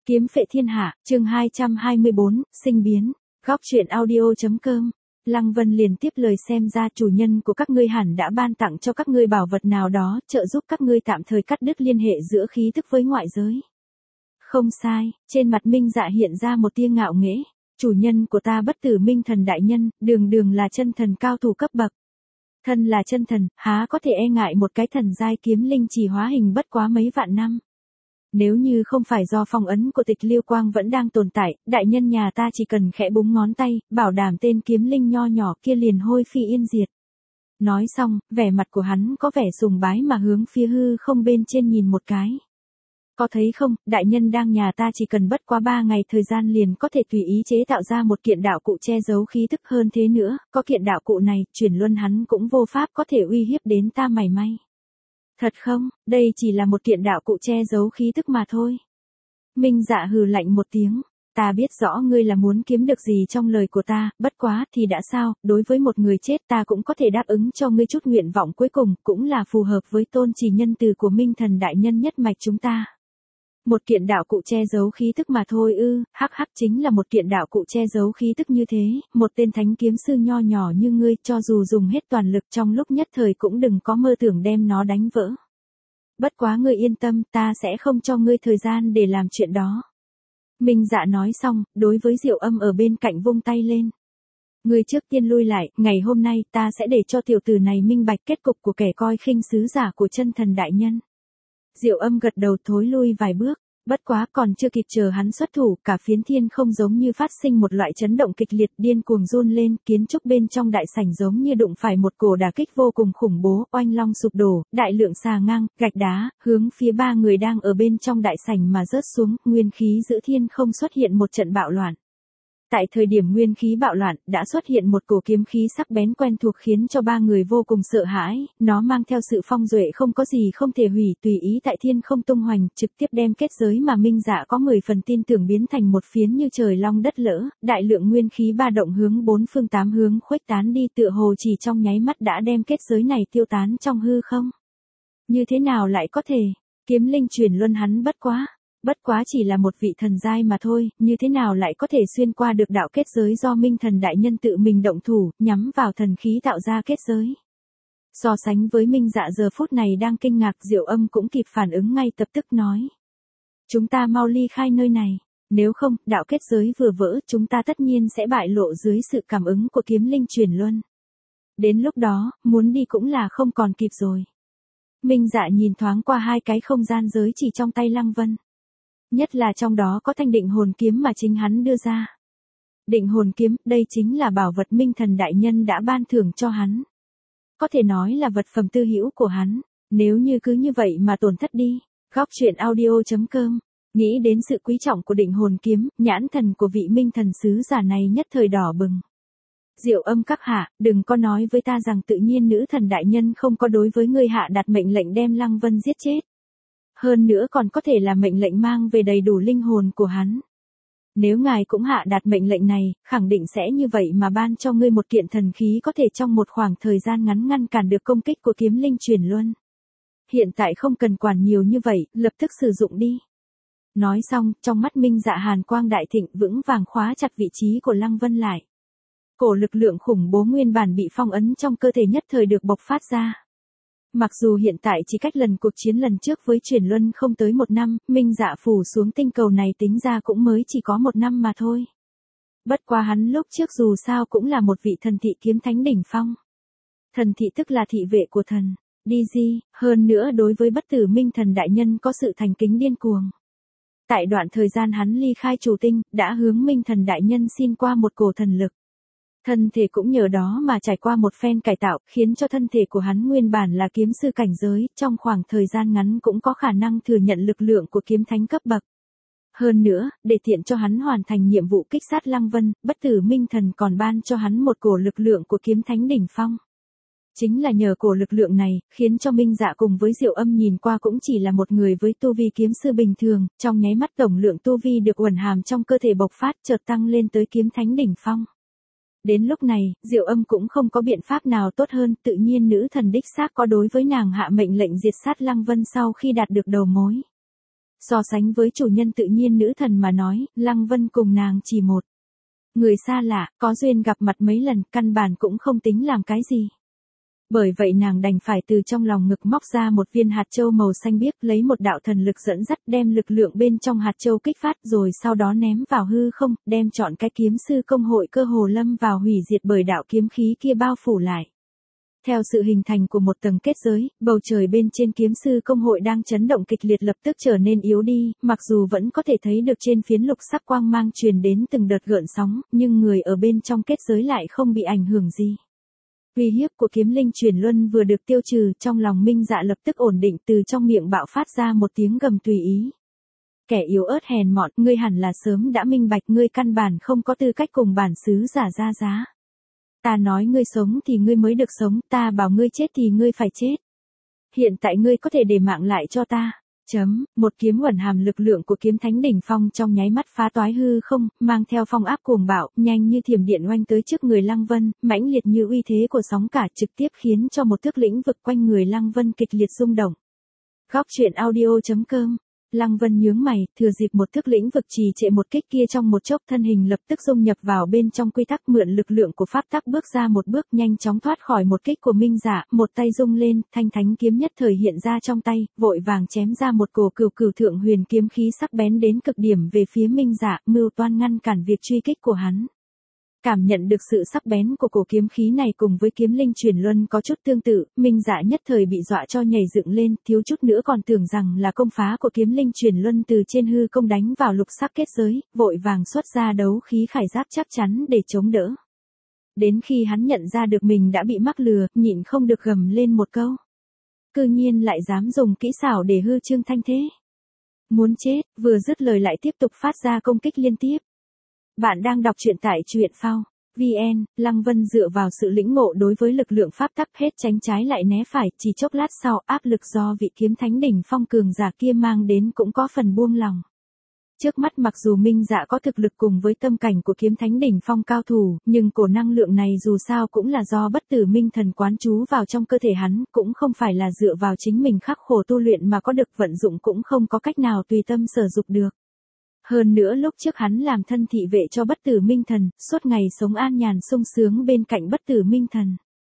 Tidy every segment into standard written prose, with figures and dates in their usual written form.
Kiếm phệ thiên hạ, chương 224, sinh biến. Góc truyện audio.com. Lăng Vân liền tiếp lời, xem ra chủ nhân của các ngươi hẳn đã ban tặng cho các ngươi bảo vật nào đó, trợ giúp các ngươi tạm thời cắt đứt liên hệ giữa khí tức với ngoại giới. Không sai, trên mặt Minh Dạ hiện ra một tia ngạo nghễ. Chủ nhân của ta bất tử Minh Thần đại nhân, đường đường là chân thần cao thủ cấp bậc. Thân là chân thần, há có thể e ngại một cái thần giai kiếm linh chỉ hóa hình bất quá mấy vạn năm. Nếu như không phải do phong ấn của Tịch Liêu Quang vẫn đang tồn tại, đại nhân nhà ta chỉ cần khẽ búng ngón tay, bảo đảm tên kiếm linh nho nhỏ kia liền hôi phi yên diệt. Nói xong, vẻ mặt của hắn có vẻ sùng bái mà hướng phía hư không bên trên nhìn một cái. Có thấy không, đại nhân đang nhà ta chỉ cần bất quá 3 ngày thời gian liền có thể tùy ý chế tạo ra một kiện đạo cụ che giấu khí tức, hơn thế nữa, có kiện đạo cụ này, chuyển luân hắn cũng vô pháp có thể uy hiếp đến ta mảy may. Thật không, đây chỉ là một kiện đạo cụ che giấu khí tức mà thôi. Minh Dạ hừ lạnh một tiếng, ta biết rõ ngươi là muốn kiếm được gì trong lời của ta, bất quá thì đã sao, đối với một người chết ta cũng có thể đáp ứng cho ngươi chút nguyện vọng cuối cùng, cũng là phù hợp với tôn trì nhân từ của Minh Thần đại nhân nhất mạch chúng ta. Một kiện đạo cụ che giấu khí tức mà thôi ư, hắc hắc, chính là một kiện đạo cụ che giấu khí tức như thế, một tên thánh kiếm sư nho nhỏ như ngươi cho dù dùng hết toàn lực trong lúc nhất thời cũng đừng có mơ tưởng đem nó đánh vỡ. Bất quá ngươi yên tâm, ta sẽ không cho ngươi thời gian để làm chuyện đó. Minh Dạ nói xong, đối với Diệu Âm ở bên cạnh vung tay lên. Ngươi trước tiên lui lại, ngày hôm nay ta sẽ để cho tiểu tử này minh bạch kết cục của kẻ coi khinh sứ giả của chân thần đại nhân. Diệu Âm gật đầu thối lui vài bước, bất quá còn chưa kịp chờ hắn xuất thủ, cả phiến thiên không giống như phát sinh một loại chấn động kịch liệt, điên cuồng run lên, kiến trúc bên trong đại sảnh giống như đụng phải một cổ đả kích vô cùng khủng bố, oanh long sụp đổ, đại lượng xà ngang, gạch đá, hướng phía 3 người đang ở bên trong đại sảnh mà rớt xuống, nguyên khí giữa thiên không xuất hiện một trận bạo loạn. Tại thời điểm nguyên khí bạo loạn, đã xuất hiện một cổ kiếm khí sắc bén quen thuộc khiến cho 3 người vô cùng sợ hãi, nó mang theo sự phong duệ không có gì không thể hủy, tùy ý tại thiên không tung hoành, trực tiếp đem kết giới mà Minh Dạ có 10 phần tin tưởng biến thành một phiến như trời long đất lỡ, đại lượng nguyên khí ba động hướng 4 phương 8 hướng khuếch tán đi, tựa hồ chỉ trong nháy mắt đã đem kết giới này tiêu tán trong hư không. Như thế nào lại có thể, kiếm linh chuyển luân hắn bất quá chỉ là một vị thần giai mà thôi, như thế nào lại có thể xuyên qua được đạo kết giới do Minh Thần đại nhân tự mình động thủ, nhắm vào thần khí tạo ra kết giới. So sánh với Minh Dạ giờ phút này đang kinh ngạc, Diệu Âm cũng kịp phản ứng ngay lập tức nói. Chúng ta mau ly khai nơi này, nếu không, đạo kết giới vừa vỡ chúng ta tất nhiên sẽ bại lộ dưới sự cảm ứng của kiếm linh chuyển luân. Đến lúc đó, muốn đi cũng là không còn kịp rồi. Minh Dạ nhìn thoáng qua 2 cái không gian giới chỉ trong tay Lăng Vân. Nhất là trong đó có thanh định hồn kiếm mà chính hắn đưa ra. Định hồn kiếm, đây chính là bảo vật Minh Thần đại nhân đã ban thưởng cho hắn. Có thể nói là vật phẩm tư hữu của hắn, nếu như cứ như vậy mà tổn thất đi. Góc truyện audio.com. Nghĩ đến sự quý trọng của định hồn kiếm, nhãn thần của vị Minh Thần sứ giả này nhất thời đỏ bừng. Diệu Âm các hạ, đừng có nói với ta rằng tự nhiên nữ thần đại nhân không có đối với ngươi hạ đặt mệnh lệnh đem Lăng Vân giết chết. Hơn nữa còn có thể là mệnh lệnh mang về đầy đủ linh hồn của hắn. Nếu ngài cũng hạ đạt mệnh lệnh này, khẳng định sẽ như vậy mà ban cho ngươi một kiện thần khí có thể trong một khoảng thời gian ngắn ngăn cản được công kích của kiếm linh chuyển luân. Hiện tại không cần quản nhiều như vậy, lập tức sử dụng đi. Nói xong, trong mắt Minh Dạ hàn quang đại thịnh, vững vàng khóa chặt vị trí của Lăng Vân lại. Cổ lực lượng khủng bố nguyên bản bị phong ấn trong cơ thể nhất thời được bộc phát ra. Mặc dù hiện tại chỉ cách lần cuộc chiến lần trước với chuyển luân không tới 1 năm, Minh Dạ phủ xuống tinh cầu này tính ra cũng mới chỉ có 1 năm mà thôi. Bất quá hắn lúc trước dù sao cũng là một vị thần thị kiếm thánh đỉnh phong. Thần thị tức là thị vệ của thần, DG, hơn nữa đối với bất tử Minh Thần đại nhân có sự thành kính điên cuồng. Tại đoạn thời gian hắn ly khai chủ tinh, đã hướng Minh Thần đại nhân xin qua một cổ thần lực. Thân thể cũng nhờ đó mà trải qua một phen cải tạo, khiến cho thân thể của hắn nguyên bản là kiếm sư cảnh giới, trong khoảng thời gian ngắn cũng có khả năng thừa nhận lực lượng của kiếm thánh cấp bậc. Hơn nữa, để tiện cho hắn hoàn thành nhiệm vụ kích sát Lăng Vân, bất tử Minh Thần còn ban cho hắn một cổ lực lượng của kiếm thánh đỉnh phong. Chính là nhờ cổ lực lượng này, khiến cho Minh Dạ cùng với Diệu Âm nhìn qua cũng chỉ là một người với tu vi kiếm sư bình thường, trong nháy mắt tổng lượng tu vi được uẩn hàm trong cơ thể bộc phát chợt tăng lên tới kiếm thánh đỉnh phong. Đến lúc này, Diệu Âm cũng không có biện pháp nào tốt hơn, tự nhiên nữ thần đích xác có đối với nàng hạ mệnh lệnh diệt sát Lăng Vân sau khi đạt được đầu mối. So sánh với chủ nhân tự nhiên nữ thần mà nói, Lăng Vân cùng nàng chỉ một người xa lạ, có duyên gặp mặt mấy lần, căn bản cũng không tính làm cái gì. Bởi vậy nàng đành phải từ trong lòng ngực móc ra một viên hạt châu màu xanh biếc, lấy một đạo thần lực dẫn dắt, đem lực lượng bên trong hạt châu kích phát, rồi sau đó ném vào hư không, đem chọn cái kiếm sư công hội cơ hồ lâm vào hủy diệt bởi đạo kiếm khí kia bao phủ lại. Theo sự hình thành của một tầng kết giới, bầu trời bên trên kiếm sư công hội đang chấn động kịch liệt lập tức trở nên yếu đi, mặc dù vẫn có thể thấy được trên phiến lục sắc quang mang truyền đến từng đợt gợn sóng, nhưng người ở bên trong kết giới lại không bị ảnh hưởng gì. Uy hiếp của kiếm linh chuyển luân vừa được tiêu trừ, trong lòng Minh Dạ lập tức ổn định, từ trong miệng bạo phát ra một tiếng gầm tùy ý. Kẻ yếu ớt hèn mọn, ngươi hẳn là sớm đã minh bạch, ngươi căn bản không có tư cách cùng bản xứ giả ra giá. Ta nói ngươi sống thì ngươi mới được sống, ta bảo ngươi chết thì ngươi phải chết. Hiện tại ngươi có thể để mạng lại cho ta. Một kiếm ẩn hàm lực lượng của kiếm thánh đỉnh phong trong nháy mắt phá toái hư không, mang theo phong áp cuồng bạo, nhanh như thiểm điện oanh tới trước người Lăng Vân, mãnh liệt như uy thế của sóng cả, trực tiếp khiến cho một thước lĩnh vực quanh người Lăng Vân kịch liệt rung động. Góc truyện audio.com. Lăng Vân nhướng mày, thừa dịp một thước lĩnh vực trì trệ một kích kia trong một chốc, thân hình lập tức dung nhập vào bên trong quy tắc, mượn lực lượng của pháp tắc bước ra một bước, nhanh chóng thoát khỏi một kích của Minh Dạ, một tay rung lên, thanh thánh kiếm nhất thời hiện ra trong tay, vội vàng chém ra một cổ cửu thượng huyền kiếm khí sắc bén đến cực điểm về phía Minh Dạ, mưu toan ngăn cản việc truy kích của hắn. Cảm nhận được sự sắc bén của cổ kiếm khí này cùng với kiếm linh chuyển luân có chút tương tự, Minh Dạ nhất thời bị dọa cho nhảy dựng lên, thiếu chút nữa còn tưởng rằng là công phá của kiếm linh chuyển luân từ trên hư không đánh vào lục sắc kết giới, vội vàng xuất ra đấu khí khải giáp chắc chắn để chống đỡ. Đến khi hắn nhận ra được mình đã bị mắc lừa, nhịn không được gầm lên một câu. Cư nhiên lại dám dùng kỹ xảo để hư trương thanh thế. Muốn chết, vừa dứt lời lại tiếp tục phát ra công kích liên tiếp. Bạn đang đọc truyện tại truyện phao.vn. Lăng Vân dựa vào sự lĩnh ngộ đối với lực lượng pháp tắc, hết tránh trái lại né phải, chỉ chốc lát sau, áp lực do vị kiếm thánh đỉnh phong cường giả kia mang đến cũng có phần buông lòng. Trước mắt mặc dù Minh Dạ có thực lực cùng với tâm cảnh của kiếm thánh đỉnh phong cao thủ, nhưng cổ năng lượng này dù sao cũng là do bất tử minh thần quán trú vào trong cơ thể hắn, cũng không phải là dựa vào chính mình khắc khổ tu luyện mà có được, vận dụng cũng không có cách nào tùy tâm sở dục được. Hơn nữa lúc trước hắn làm thân thị vệ cho bất tử minh thần, suốt ngày sống an nhàn sung sướng bên cạnh bất tử minh thần.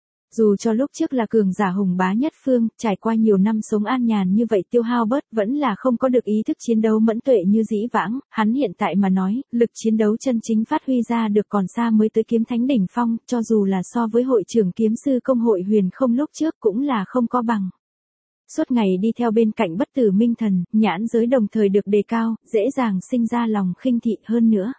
Dù cho lúc trước là cường giả hùng bá nhất phương, trải qua nhiều năm sống an nhàn như vậy tiêu hao bớt, vẫn là không có được ý thức chiến đấu mẫn tuệ như dĩ vãng, hắn hiện tại mà nói, lực chiến đấu chân chính phát huy ra được còn xa mới tới kiếm thánh đỉnh phong, cho dù là so với hội trưởng kiếm sư công hội huyền không lúc trước cũng là không có bằng. Suốt ngày đi theo bên cạnh bất tử minh thần, nhãn giới đồng thời được đề cao, dễ dàng sinh ra lòng khinh thị hơn nữa.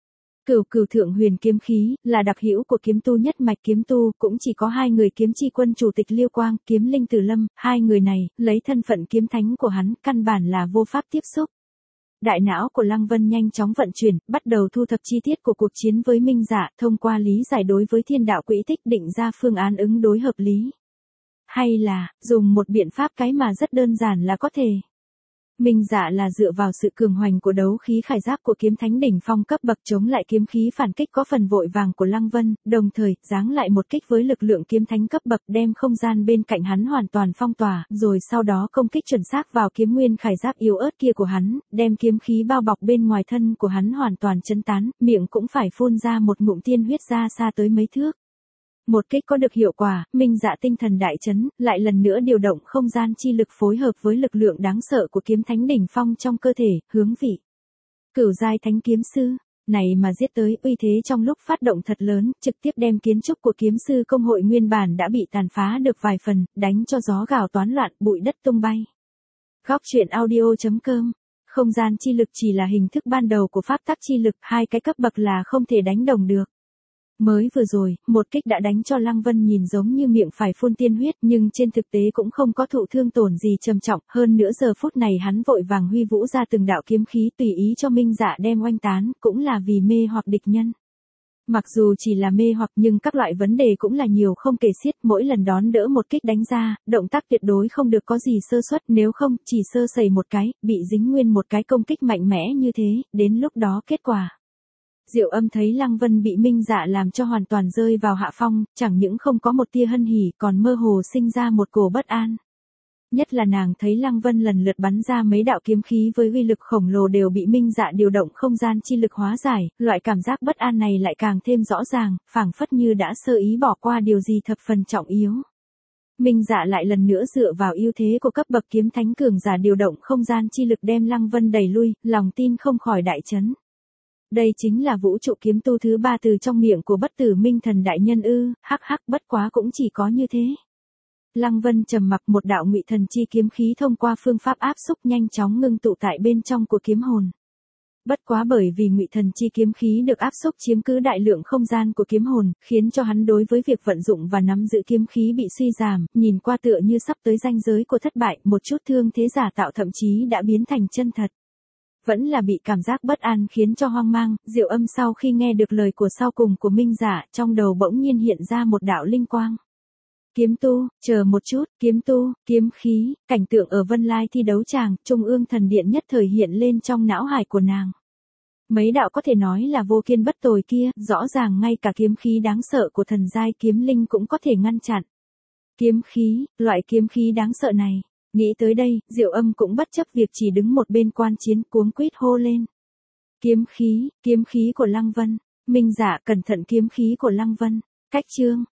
Cửu thượng huyền kiếm khí, là đặc hữu của kiếm tu nhất mạch kiếm tu, cũng chỉ có hai người kiếm chi quân chủ tịch Liêu Quang, kiếm linh Tử Lâm, hai người này, lấy thân phận kiếm thánh của hắn, căn bản là vô pháp tiếp xúc. Đại não của Lăng Vân nhanh chóng vận chuyển, bắt đầu thu thập chi tiết của cuộc chiến với Minh Dạ, thông qua lý giải đối với thiên đạo quỹ tích định ra phương án ứng đối hợp lý. Hay là, dùng một biện pháp cái mà rất đơn giản là có thể. Minh Dạ là dựa vào sự cường hoành của đấu khí khải giáp của kiếm thánh đỉnh phong cấp bậc chống lại kiếm khí phản kích có phần vội vàng của Lăng Vân, đồng thời, giáng lại một kích với lực lượng kiếm thánh cấp bậc đem không gian bên cạnh hắn hoàn toàn phong tỏa, rồi sau đó công kích chuẩn xác vào kiếm nguyên khải giáp yếu ớt kia của hắn, đem kiếm khí bao bọc bên ngoài thân của hắn hoàn toàn chấn tán, miệng cũng phải phun ra một ngụm tiên huyết ra xa tới mấy thước. Một kích có được hiệu quả, Minh Dạ tinh thần đại chấn, lại lần nữa điều động không gian chi lực phối hợp với lực lượng đáng sợ của kiếm thánh đỉnh phong trong cơ thể, hướng vị. Cửu giai thánh kiếm sư, này mà giết tới, uy thế trong lúc phát động thật lớn, trực tiếp đem kiến trúc của kiếm sư công hội nguyên bản đã bị tàn phá được vài phần, đánh cho gió gào toán loạn, bụi đất tung bay. Góc truyện audio.com. Không gian chi lực chỉ là hình thức ban đầu của pháp tắc chi lực, hai cái cấp bậc là không thể đánh đồng được. Mới vừa rồi, một kích đã đánh cho Lăng Vân nhìn giống như miệng phải phun tiên huyết, nhưng trên thực tế cũng không có thụ thương tổn gì trầm trọng, hơn nữa giờ phút này hắn vội vàng huy vũ ra từng đạo kiếm khí tùy ý cho Minh Dạ đem oanh tán, cũng là vì mê hoặc địch nhân. Mặc dù chỉ là mê hoặc nhưng các loại vấn đề cũng là nhiều không kể xiết, mỗi lần đón đỡ một kích đánh ra, động tác tuyệt đối không được có gì sơ suất, nếu không, chỉ sơ sẩy một cái, bị dính nguyên một cái công kích mạnh mẽ như thế, đến lúc đó kết quả. Diệu Âm thấy Lăng Vân bị Minh Dạ làm cho hoàn toàn rơi vào hạ phong, chẳng những không có một tia hân hỉ, còn mơ hồ sinh ra một cổ bất an. Nhất là nàng thấy Lăng Vân lần lượt bắn ra mấy đạo kiếm khí với uy lực khổng lồ đều bị Minh Dạ điều động không gian chi lực hóa giải, loại cảm giác bất an này lại càng thêm rõ ràng, phảng phất như đã sơ ý bỏ qua điều gì thập phần trọng yếu. Minh Dạ lại lần nữa dựa vào ưu thế của cấp bậc kiếm thánh cường giả điều động không gian chi lực đem Lăng Vân đẩy lui, lòng tin không khỏi đại chấn. Đây chính là vũ trụ kiếm tu thứ 3 từ trong miệng của bất tử Minh Thần đại nhân ư? Hắc hắc, bất quá cũng chỉ có như thế. Lăng Vân trầm mặc, một đạo ngụy thần chi kiếm khí thông qua phương pháp áp xúc nhanh chóng ngưng tụ tại bên trong của kiếm hồn. Bất quá bởi vì ngụy thần chi kiếm khí được áp xúc chiếm cứ đại lượng không gian của kiếm hồn, khiến cho hắn đối với việc vận dụng và nắm giữ kiếm khí bị suy giảm, nhìn qua tựa như sắp tới ranh giới của thất bại, một chút thương thế giả tạo thậm chí đã biến thành chân thật. Vẫn là bị cảm giác bất an khiến cho hoang mang, Diệu Âm sau khi nghe được lời của sau cùng của Minh Dạ, trong đầu bỗng nhiên hiện ra một đạo linh quang. Kiếm tu, chờ một chút, kiếm tu, kiếm khí, cảnh tượng ở Vân Lai thi đấu tràng, Trung ương thần điện nhất thời hiện lên trong não hải của nàng. Mấy đạo có thể nói là vô kiên bất tồi kia, rõ ràng ngay cả kiếm khí đáng sợ của thần giai kiếm linh cũng có thể ngăn chặn. Kiếm khí, loại kiếm khí đáng sợ này. Nghĩ tới đây, Diệu Âm cũng bất chấp việc chỉ đứng một bên quan chiến, cuống quýt hô lên. Kiếm khí của Lăng Vân. Minh Dạ cẩn thận, kiếm khí của Lăng Vân. Cách chương